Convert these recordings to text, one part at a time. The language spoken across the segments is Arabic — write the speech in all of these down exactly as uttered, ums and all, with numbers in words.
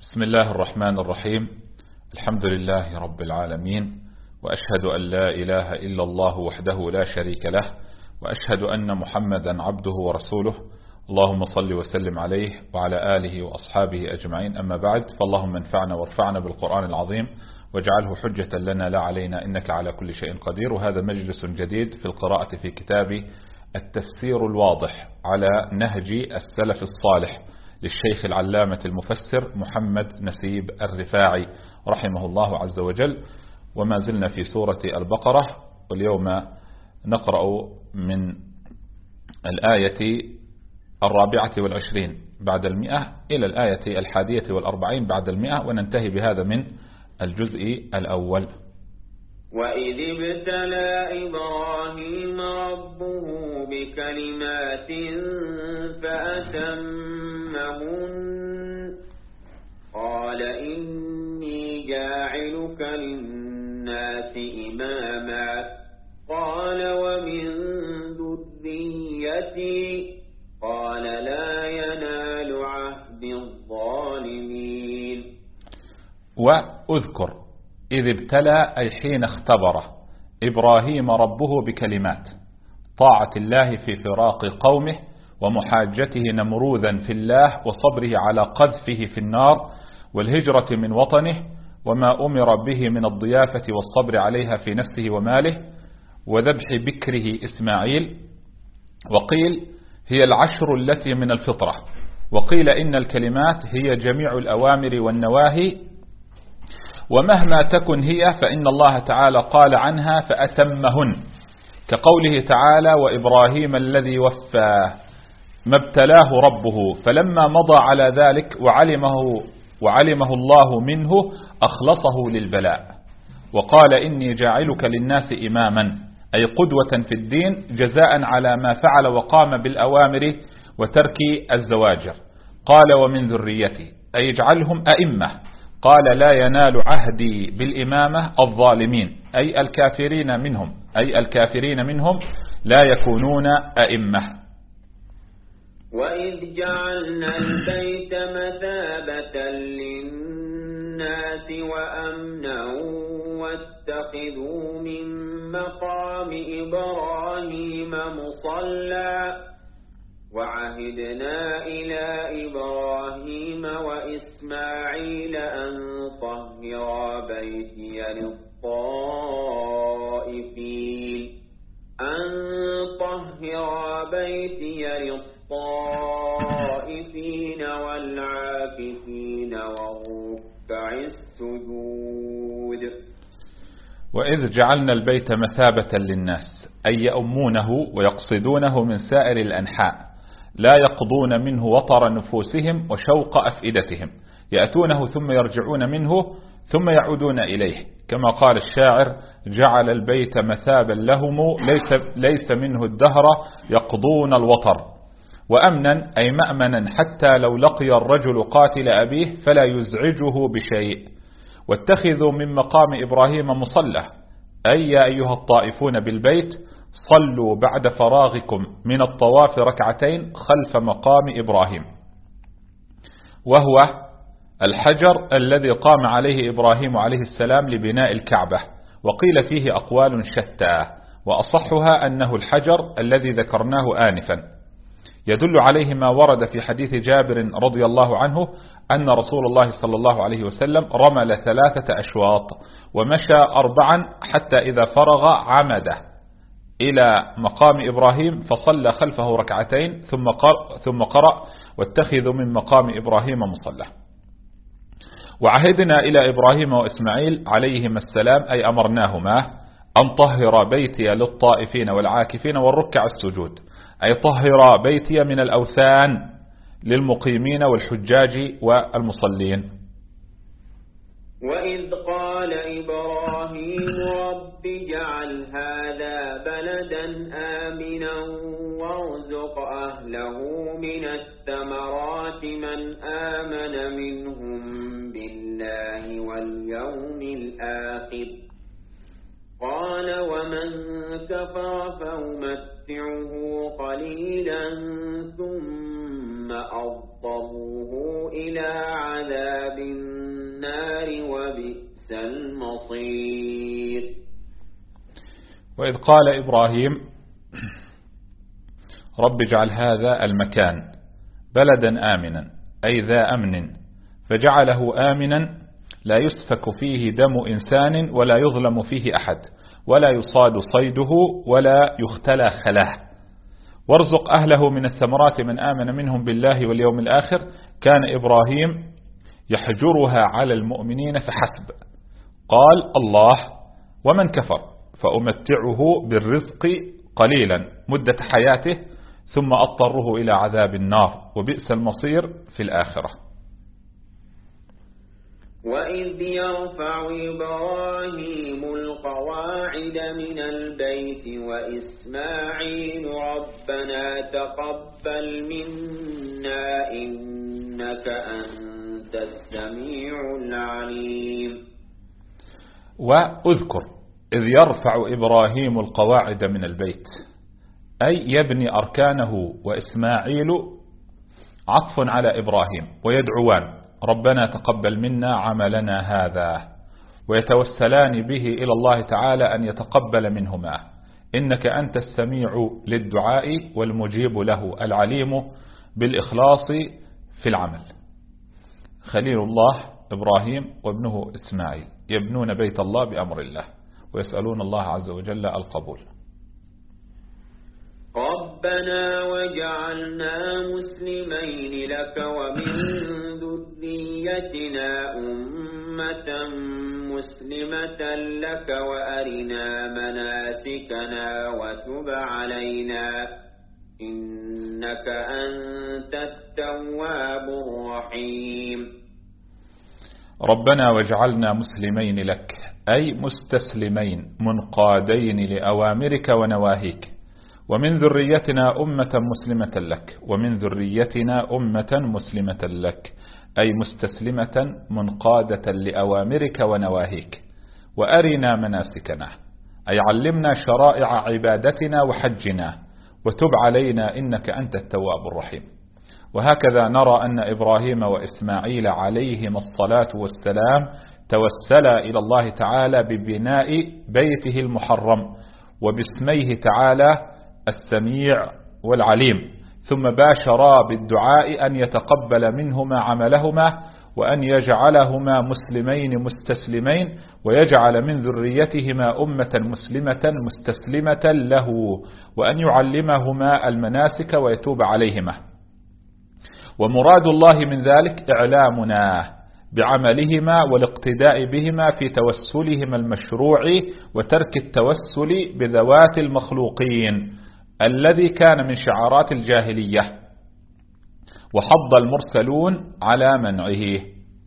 بسم الله الرحمن الرحيم. الحمد لله رب العالمين، وأشهد أن لا إله إلا الله وحده لا شريك له، وأشهد أن محمدا عبده ورسوله. اللهم صل وسلم عليه وعلى آله وأصحابه أجمعين، أما بعد، فاللهم انفعنا وارفعنا بالقرآن العظيم واجعله حجة لنا لا علينا، إنك على كل شيء قدير. وهذا مجلس جديد في القراءة في كتاب التفسير الواضح على نهج السلف الصالح للشيخ العلامة المفسر محمد نسيب الرفاعي رحمه الله عز وجل. وما زلنا في سورة البقرة، واليوم نقرأ من الآية الرابعة والعشرين بعد المئة إلى الآية الحادية والأربعين بعد المئة، وننتهي بهذا من الجزء الأول. وإذ ابتلى إبراهيم ربه بكلمات فأتمهن قال إني جاعلك للناس إماما قال ومن ذريتي قال لا ينال عهد الظالمين. وأذكر إذ ابتلى أي حين اختبر إبراهيم ربه بكلمات، طاعة الله في فراق قومه ومحاجته نمروذا في الله وصبره على قذفه في النار والهجرة من وطنه وما أمر به من الضيافة والصبر عليها في نفسه وماله وذبح بكره إسماعيل. وقيل هي العشر التي من الفطرة، وقيل إن الكلمات هي جميع الأوامر والنواهي، ومهما تكن هي فإن الله تعالى قال عنها فأتمهن، كقوله تعالى وإبراهيم الذي وفى ما ابتلاه ربه فلما مضى على ذلك وعلمه, وعلمه الله منه أخلصه للبلاء. وقال إني جاعلك للناس إماما أي قدوة في الدين جزاء على ما فعل وقام بالأوامر وترك الزواجر. قال ومن ذريتي أي اجعلهم أئمة. قال لا ينال عهدي بالإمامة الظالمين أي الكافرين منهم أي الكافرين منهم لا يكونون أئمة. وإذ جعلنا البيت مثابة للناس وأمنا واتخذوا من مقام إبراهيم مصلى وعهدنا إلى إبراهيم وإسماعيل أن طهرا بيتي للطائفين أن طهرا بيتي للطائفين والعاكفين والركع السجود. وإذ جعلنا البيت مثابة للناس أي يؤمونه ويقصدونه من سائر الأنحاء، لا يقضون منه وطر نفوسهم وشوق أفئدتهم، يأتونه ثم يرجعون منه ثم يعودون إليه، كما قال الشاعر جعل البيت مثابا لهم ليس, ليس منه الدهر يقضون الوطر. وأمنا أي مأمنا حتى لو لقي الرجل قاتل أبيه فلا يزعجه بشيء. واتخذوا من مقام إبراهيم مصلى أي يا أيها الطائفون بالبيت صلوا بعد فراغكم من الطواف ركعتين خلف مقام إبراهيم، وهو الحجر الذي قام عليه إبراهيم عليه السلام لبناء الكعبة. وقيل فيه أقوال شتى، وأصحها أنه الحجر الذي ذكرناه آنفا. يدل عليه ما ورد في حديث جابر رضي الله عنه أن رسول الله صلى الله عليه وسلم رمل ثلاثة أشواط ومشى أربعا حتى إذا فرغ عمد إلى مقام إبراهيم فصلى خلفه ركعتين ثم قرأ, ثم قرأ واتخذوا من مقام إبراهيم مصلى. وعهدنا إلى إبراهيم وإسماعيل عليهما السلام أي أمرناهما أن طهر بيتي للطائفين والعاكفين والركع السجود، أي طهر بيتي من الأوثان للمقيمين والحجاج والمصلين. وإذ قال إبراهيم رب اجعل هذا بلدا آمنا وارزق أهله من الثمرات من آمن منهم بالله واليوم الآخر قال ومن كفر فأمتعه قليلا ثم أضطره إلى عذاب وإذ قال إبراهيم رب اجعل هذا المكان بلدا آمنا أي ذا أمن فجعله آمنا لا يسفك فيه دم إنسان ولا يظلم فيه أحد ولا يصاد صيده ولا يختلى خلاه وارزق أهله من الثمرات من آمن منهم بالله واليوم الآخر كان إبراهيم يحجرها على المؤمنين فحسب قال الله ومن كفر فأمتعه بالرزق قليلا مدة حياته ثم أضطره إلى عذاب النار وبئس المصير في الآخرة. وإذ يرفع إبراهيم القواعد من البيت وإسماعيل ربنا تقبل منا إنك أنت السميع العليم. وأذكر إذ يرفع إبراهيم القواعد من البيت أي يبني أركانه وإسماعيل عطف على إبراهيم ويدعوان ربنا تقبل منا عملنا هذا ويتوسلان به إلى الله تعالى أن يتقبل منهما إنك أنت السميع للدعاء والمجيب له العليم بالإخلاص في العمل. خليل الله إبراهيم وابنه إسماعيل يبنون بيت الله بأمر الله ويسألون الله عز وجل القبول. ربنا وجعلنا مسلمين لك ومن ذريتنا أمة مسلمة لك وأرنا مناسكنا وتب علينا إنك أنت التواب الرحيم. ربنا وجعلنا مسلمين لك أي مستسلمين منقادين لأوامرك ونواهيك ومن ذريتنا أمة مسلمة لك ومن ذريتنا أمة مسلمة لك أي مستسلمة منقادة لأوامرك ونواهيك وأرنا مناسكنا أي علمنا شرائع عبادتنا وحجنا وتب علينا إنك أنت التواب الرحيم. وهكذا نرى أن إبراهيم وإسماعيل عليهما الصلاة والسلام توسلا إلى الله تعالى ببناء بيته المحرم وباسميه تعالى السميع والعليم ثم باشرا بالدعاء أن يتقبل منهما عملهما وأن يجعلهما مسلمين مستسلمين ويجعل من ذريتهما أمة مسلمة مستسلمة له وأن يعلمهما المناسك ويتوب عليهما. ومراد الله من ذلك إعلامنا بعملهما والاقتداء بهما في توسلهما المشروع وترك التوسل بذوات المخلوقين الذي كان من شعارات الجاهلية وحض المرسلون على منعه.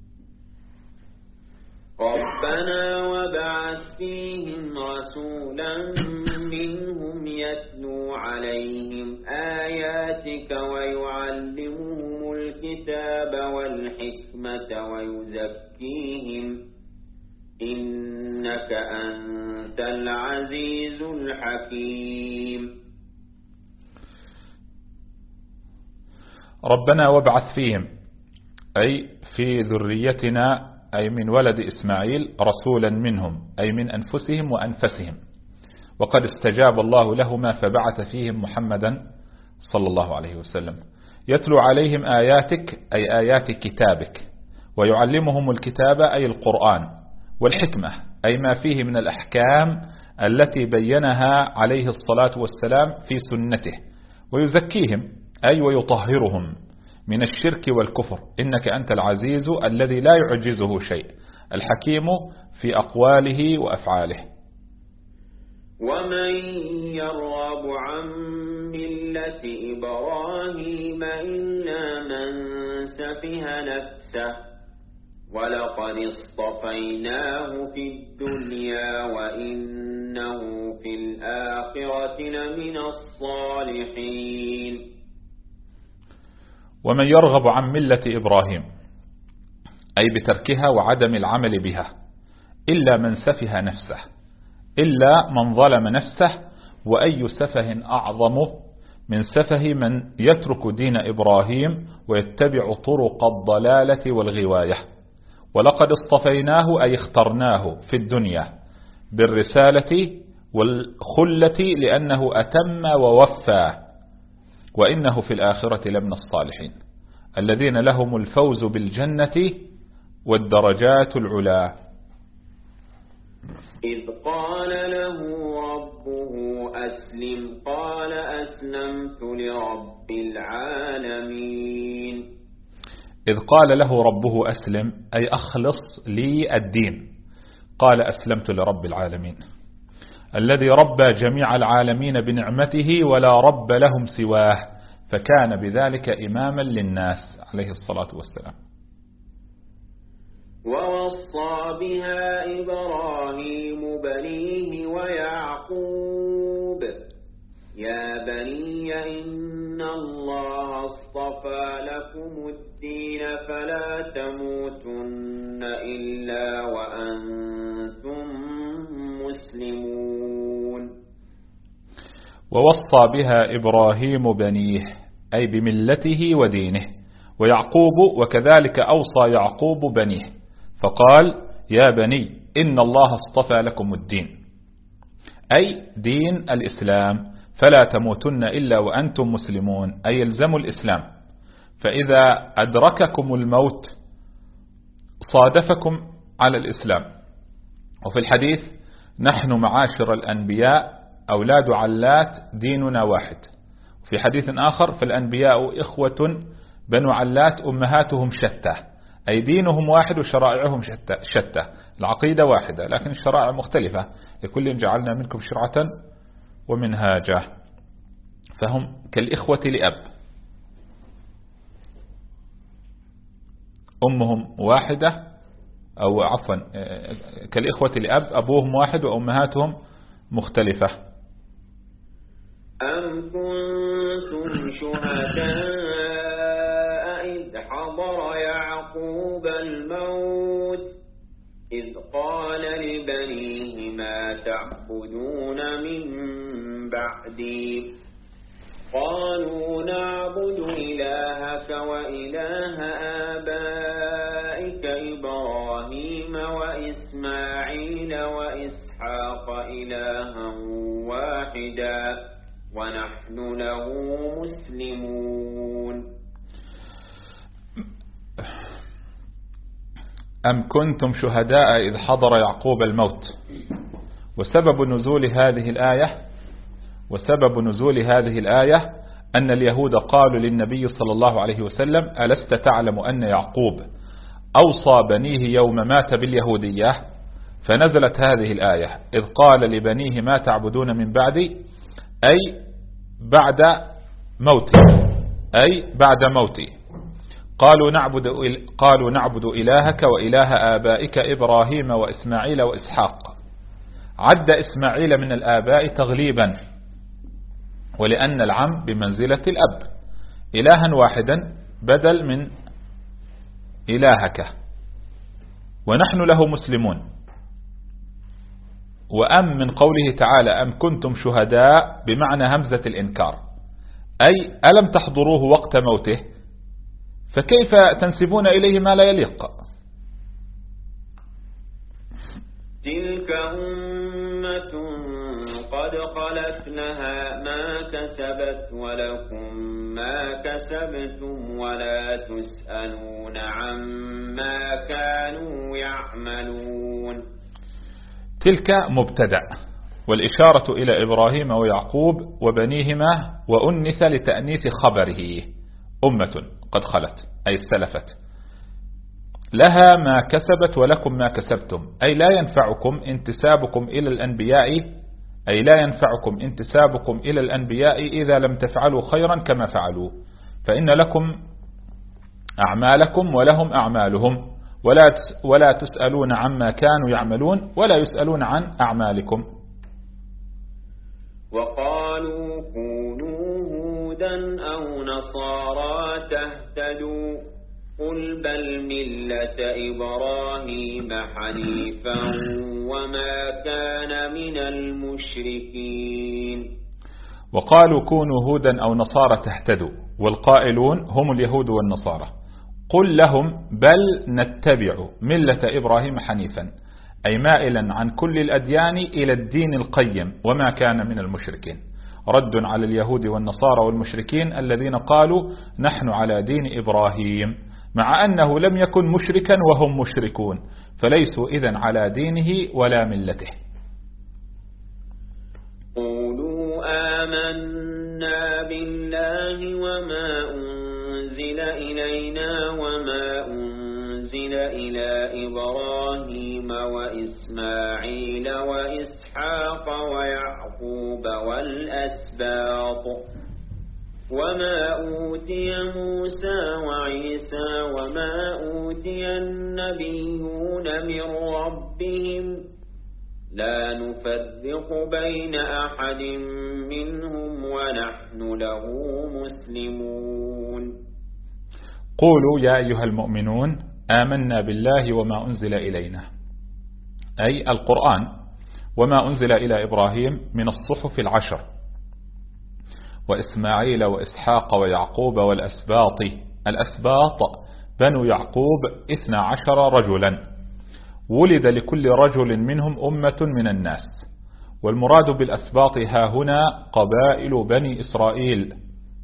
ربنا وابعث فيهم رسولا منهم يتلو عليهم آياتك ويعلمهم الكتاب والحكمة ويزكيهم إنك أنت العزيز الحكيم. ربنا وابعث فيهم أي في ذريتنا أي من ولد إسماعيل رسولا منهم أي من أنفسهم وأنفسهم وقد استجاب الله لهما فبعث فيهم محمدا صلى الله عليه وسلم يتلو عليهم آياتك أي آيات كتابك ويعلمهم الكتاب أي القرآن والحكمة أي ما فيه من الأحكام التي بينها عليه الصلاة والسلام في سنته ويزكيهم أي ويطهرهم من الشرك والكفر إنك أنت العزيز الذي لا يعجزه شيء الحكيم في أقواله وأفعاله. ومن يرغب عن ملة إبراهيم إلا من سفه نفسه ولقد اصطفيناه في الدنيا وإنه في الآخرة لمن الصالحين. ومن يرغب عن ملة إبراهيم أي بتركها وعدم العمل بها إلا من سفه نفسه إلا من ظلم نفسه وأي سفه أعظم من سفه من يترك دين إبراهيم ويتبع طرق الضلالة والغواية. ولقد اصطفيناه أي اخترناه في الدنيا بالرسالة والخلة لأنه أتم ووفى، وإنه في الآخرة لمن الصالحين الذين لهم الفوز بالجنة والدرجات العلا. إذ قال له ربه أسلم قال أسلمت لرب العالمين. إذ قال له ربه أسلم أي أخلص لي الدين، قال أسلمت لرب العالمين الذي ربى جميع العالمين بنعمته ولا رب لهم سواه، فكان بذلك إماما للناس عليه الصلاة والسلام. ووصى بها إبراهيم بنيه ويعقوب يا بني إن الله اصطفى لكم الدين فلا تموتن إلا وأنتم مسلمون. ووصى بها إبراهيم بنيه أي بملته ودينه، ويعقوب وكذلك أوصى يعقوب بنيه فقال يا بني إن الله اصطفى لكم الدين أي دين الإسلام فلا تموتن إلا وأنتم مسلمون أي يلزموا الإسلام، فإذا أدرككم الموت صادفكم على الإسلام. وفي الحديث نحن معاشر الأنبياء أولاد علات ديننا واحد. في حديث آخر فالأنبياء إخوة بنو علات أمهاتهم شتى أي دينهم واحد وشرائعهم شتى, شتى. العقيدة واحدة لكن الشرائع مختلفة، لكل جعلنا منكم شرعة ومنهاجا، فهم كالإخوة لأب، أمهم واحدة أو عفوا كالإخوة لأب أبوهم واحد وأمهاتهم مختلفة. أم كنتم شهداء إذ حضر يعقوب الموت إذ قال لبنيه ما تعبدون من بعدي قالوا نعبد إلهك وإله آبائك إبراهيم وإسماعيل وإسحاق إلها واحدا ونحن له مسلمون. أم كنتم شهداء إذ حضر يعقوب الموت. وسبب نزول هذه الآية وسبب نزول هذه الآية أن اليهود قالوا للنبي صلى الله عليه وسلم ألست تعلم أن يعقوب أوصى بنيه يوم مات باليهودية؟ فنزلت هذه الآية إذ قال لبنيه ما تعبدون من بعدي أي بعد موتي أي بعد موتي قالوا نعبد قالوا نعبد إلهك وإله آبائك إبراهيم وإسماعيل وإسحاق. عد إسماعيل من الآباء تغليبا ولأن العم بمنزلة الأب، إلها واحدا بدل من إلهك، ونحن له مسلمون. وأم من قوله تعالى أم كنتم شهداء بمعنى همزة الإنكار أي ألم تحضروه وقت موته، فكيف تنسبون إليه ما لا يليق؟ تلك أمة قد خلت لها ما كسبت ولكم ما كسبتم ولا تسألون عما كانوا يعملون. تلك مبتدأ والإشارة إلى إبراهيم ويعقوب وبنيهما وأنث لتأنيث خبره أمة قد خلت أي استلفت لها ما كسبت ولكم ما كسبتم أي لا ينفعكم انتسابكم إلى الأنبياء أي لا ينفعكم انتسابكم إلى الأنبياء إذا لم تفعلوا خيرا كما فعلوا، فإن لكم أعمالكم ولهم أعمالهم ولا ولا تسألون عما كانوا يعملون ولا يسألون عن أعمالكم. وقالوا كونوا هودا أو نصارى تهتدوا قل بل ملة إبراهيم حنيفا وما كان من المشركين. وقالوا كونوا هودا أو نصارى تهتدوا، والقائلون هم اليهود والنصارى. قل لهم بل نتبع ملة إبراهيم حنيفا أي مائلا عن كل الأديان إلى الدين القيم وما كان من المشركين، رد على اليهود والنصارى والمشركين الذين قالوا نحن على دين إبراهيم، مع أنه لم يكن مشركا وهم مشركون، فليسوا إذن على دينه ولا ملته. قولوا آمنا بالله وما أنزل إلينا وما أنزل إلى إبراهيم وإسماعيل وإسحاق ويعقوب والأسباط وما أوتي موسى وعيسى وما أوتي النبيون من ربهم لا نفرق بين أحد منهم ونحن له مسلمون. قولوا يا أيها المؤمنون آمنا بالله وما أنزل إلينا، أي القرآن وما أنزل إلى إبراهيم من الصحف العشر وإسماعيل وإسحاق ويعقوب والأسباط. الأسباط بنو يعقوب اثنا عشر رجلا، ولد لكل رجل منهم أمة من الناس، والمراد بالأسباط ها هنا قبائل بني إسرائيل.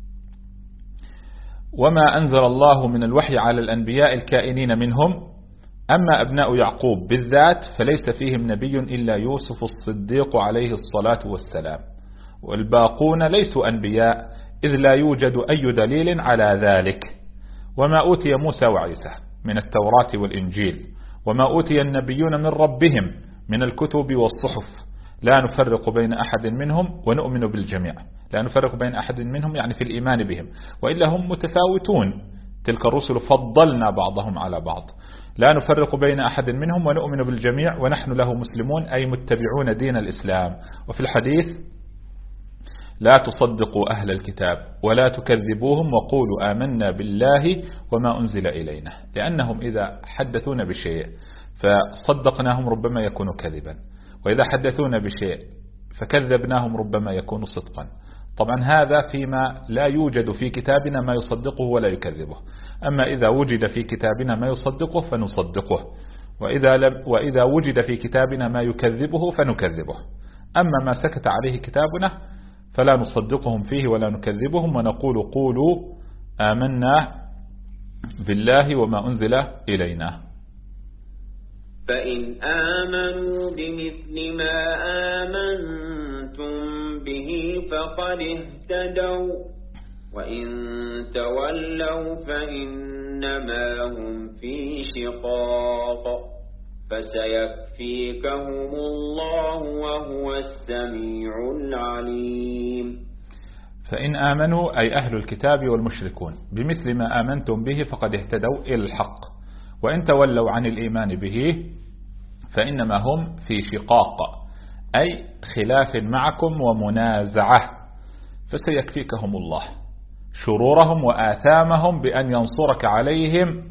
وما أنزل الله من الوحي على الأنبياء الكائنين منهم، أما أبناء يعقوب بالذات فليس فيهم نبي إلا يوسف الصديق عليه الصلاة والسلام، والباقون ليسوا أنبياء إذ لا يوجد أي دليل على ذلك. وما أوتي موسى وعيسى من التوراة والإنجيل وما أوتي النبيون من ربهم من الكتب والصحف لا نفرق بين أحد منهم ونؤمن بالجميع. لا نفرق بين أحد منهم يعني في الإيمان بهم، وإلا هم متفاوتون، تلك الرسل فضلنا بعضهم على بعض. لا نفرق بين أحد منهم ونؤمن بالجميع ونحن له مسلمون، أي متبعون دين الإسلام. وفي الحديث لا تصدقوا أهل الكتاب ولا تكذبوهم وقولوا آمنا بالله وما أنزل إلينا، لأنهم إذا حدثونا بشيء فصدقناهم ربما يكون كذبا، وإذا حدثونا بشيء فكذبناهم ربما يكون صدقا. طبعا هذا فيما لا يوجد في كتابنا ما يصدقه ولا يكذبه، أما إذا وجد في كتابنا ما يصدقه فنصدقه، وإذا, لم وإذا وجد في كتابنا ما يكذبه فنكذبه. أما ما سكت عليه كتابنا فلا نصدقهم فيه ولا نكذبهم، ونقول قولوا آمنا بالله وما أنزل إلينا. فإن آمنوا بمثل ما آمنتم به فقد اهتدوا، وإن تولوا فإنما هم في شقاق، فسيكفيكهم الله وهو السميع العليم. فإن آمنوا أي أهل الكتاب والمشركون بمثل ما آمنتم به فقد اهتدوا إلى الحق، وإن تولوا عن الإيمان به فإنما هم في شقاق أي خلاف معكم ومنازعة، فسيكفيكهم الله شرورهم وآثامهم بأن ينصرك عليهم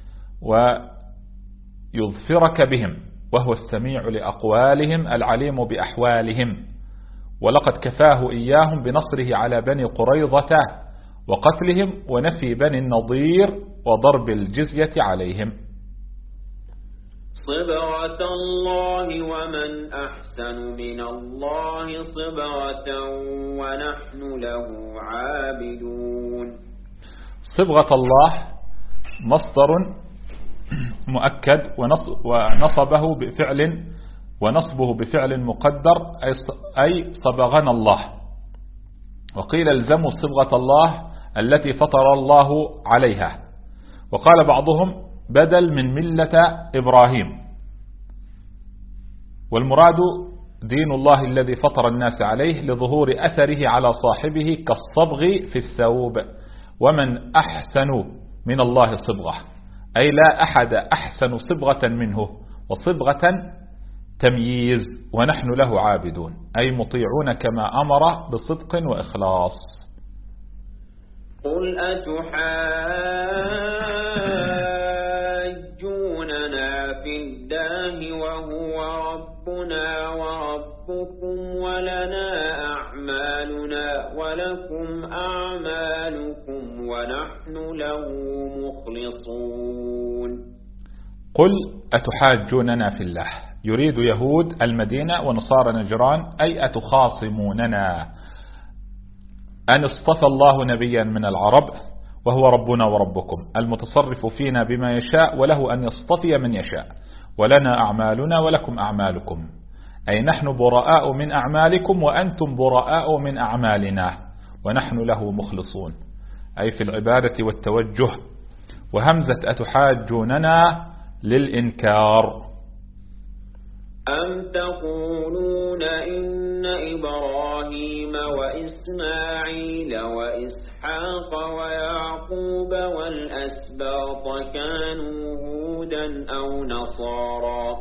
ويظفرك بهم، وهو السميع لأقوالهم العليم بأحوالهم. ولقد كفاه إياهم بنصره على بني قريظة وقتلهم ونفي بني النضير وضرب الجزية عليهم. صبغة الله ومن أحسن من الله صبغة ونحن له عابدون. صبغة الله مصدر مؤكد ونصبه بفعل ونصبه بفعل مقدر أي صبغنا الله، وقيل الزموا صبغة الله التي فطر الله عليها، وقال بعضهم بدل من ملة إبراهيم، والمراد دين الله الذي فطر الناس عليه لظهور أثره على صاحبه كالصبغ في الثوب. ومن أحسن من الله صبغة أي لا أحد أحسن صبغة منه، وصبغة تمييز، ونحن له عابدون أي مطيعون كما أمر بصدق وإخلاص. قل أتحاجوننا في الله وهو ربنا وربكم ولنا أعمالنا ولكم أعمالكم ونحن له مخلصون. قل أتحاجوننا في الله يريد يهود المدينة ونصارى نجران، أي أتخاصموننا أن اصطفى الله نبيا من العرب وهو ربنا وربكم المتصرف فينا بما يشاء، وله أن يصطفي من يشاء، ولنا أعمالنا ولكم أعمالكم، أي نحن براء من أعمالكم وأنتم براء من أعمالنا، ونحن له مخلصون، أي في العبادة والتوجه. وهمزة أتحاجوننا للإنكار. أم تقولون إن إبراهيم وإسماعيل وإسحاق ويعقوب والأسباط كانوا هودا أو نصارى،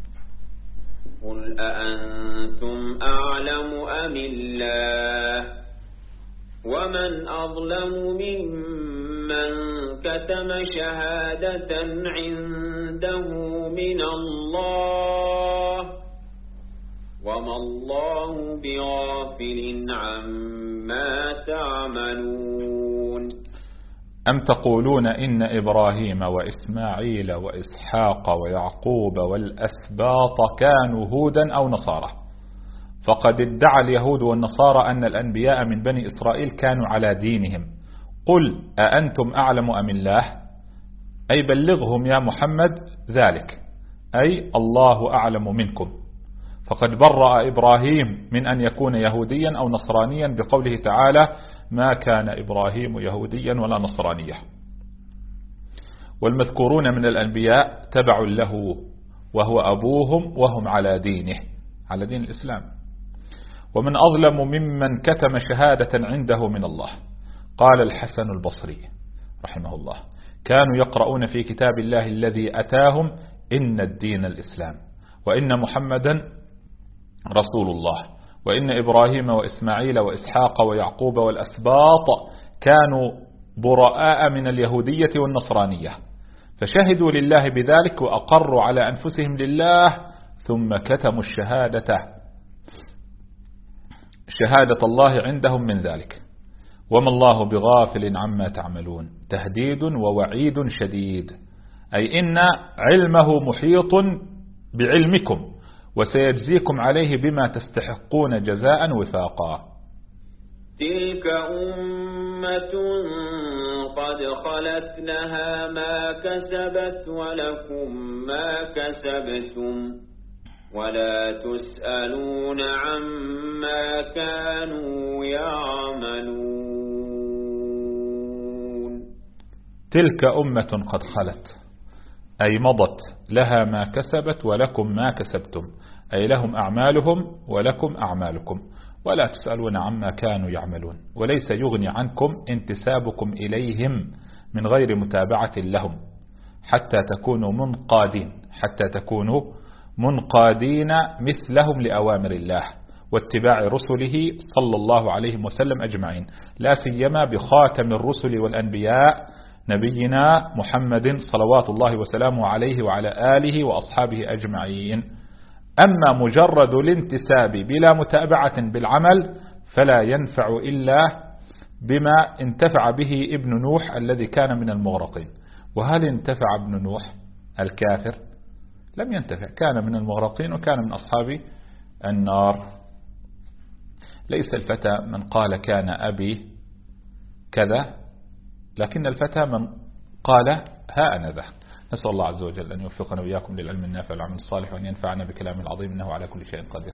قل أأنتم أعلم أم الله؟ ومن أظلم ممن كتم شهادة عنده من الله، وما الله بغافل عما تعملون. أم تقولون إن إبراهيم وإسماعيل وإسحاق ويعقوب والأسباط كانوا هودا أو نصارى، فقد ادعى اليهود والنصارى أن الأنبياء من بني إسرائيل كانوا على دينهم. قل أأنتم أعلم أم الله؟ أي بلغهم يا محمد ذلك، أي الله أعلم منكم. فقد برأ إبراهيم من أن يكون يهوديا أو نصرانيا بقوله تعالى ما كان إبراهيم يهوديا ولا نصرانيا. والمذكورون من الأنبياء تبع له وهو أبوهم وهم على دينه، على دين الإسلام. ومن أظلم ممن كتم شهادة عنده من الله. قال الحسن البصري رحمه الله كانوا يقرؤون في كتاب الله الذي أتاهم إن الدين الإسلام، وإن محمدا رسول الله، وإن إبراهيم وإسماعيل وإسحاق ويعقوب والأسباط كانوا براء من اليهودية والنصرانية، فشهدوا لله بذلك وأقروا على أنفسهم لله، ثم كتموا الشهادة شهادة الله عندهم من ذلك، وما الله بغافل عما تعملون. تهديد ووعيد شديد، أي إن علمه محيط بعلمكم وسيجزيكم عليه بما تستحقون جزاء وفاقا. تلك أمة قد خلت لها ما كسبت ولكم ما كسبتم ولا تسألون عما كانوا يعملون. تلك أمة قد خلت، أي مضت، لها ما كسبت ولكم ما كسبتم، أي لهم أعمالهم ولكم أعمالكم، ولا تسألون عما كانوا يعملون. وليس يغني عنكم انتسابكم إليهم من غير متابعة لهم حتى تكونوا منقادين حتى تكونوا منقادين مثلهم لأوامر الله واتباع رسله صلى الله عليه وسلم أجمعين، لا سيما بخاتم الرسل والأنبياء نبينا محمد صلوات الله وسلامه عليه وعلى آله وأصحابه أجمعين. أما مجرد الانتساب بلا متابعة بالعمل فلا ينفع إلا بما انتفع به ابن نوح الذي كان من المغرقين. وهل انتفع ابن نوح الكافر؟ لم ينتفع، كان من المغرقين وكان من أصحاب النار. ليس الفتى من قال كان أبي كذا، لكن الفتى من قال ها أنا ذا. نسأل الله عز وجل أن يوفقنا وإياكم للعلم النافع والعمل الصالح، وأن ينفعنا بكلام العظيم إنه على كل شيء قدير.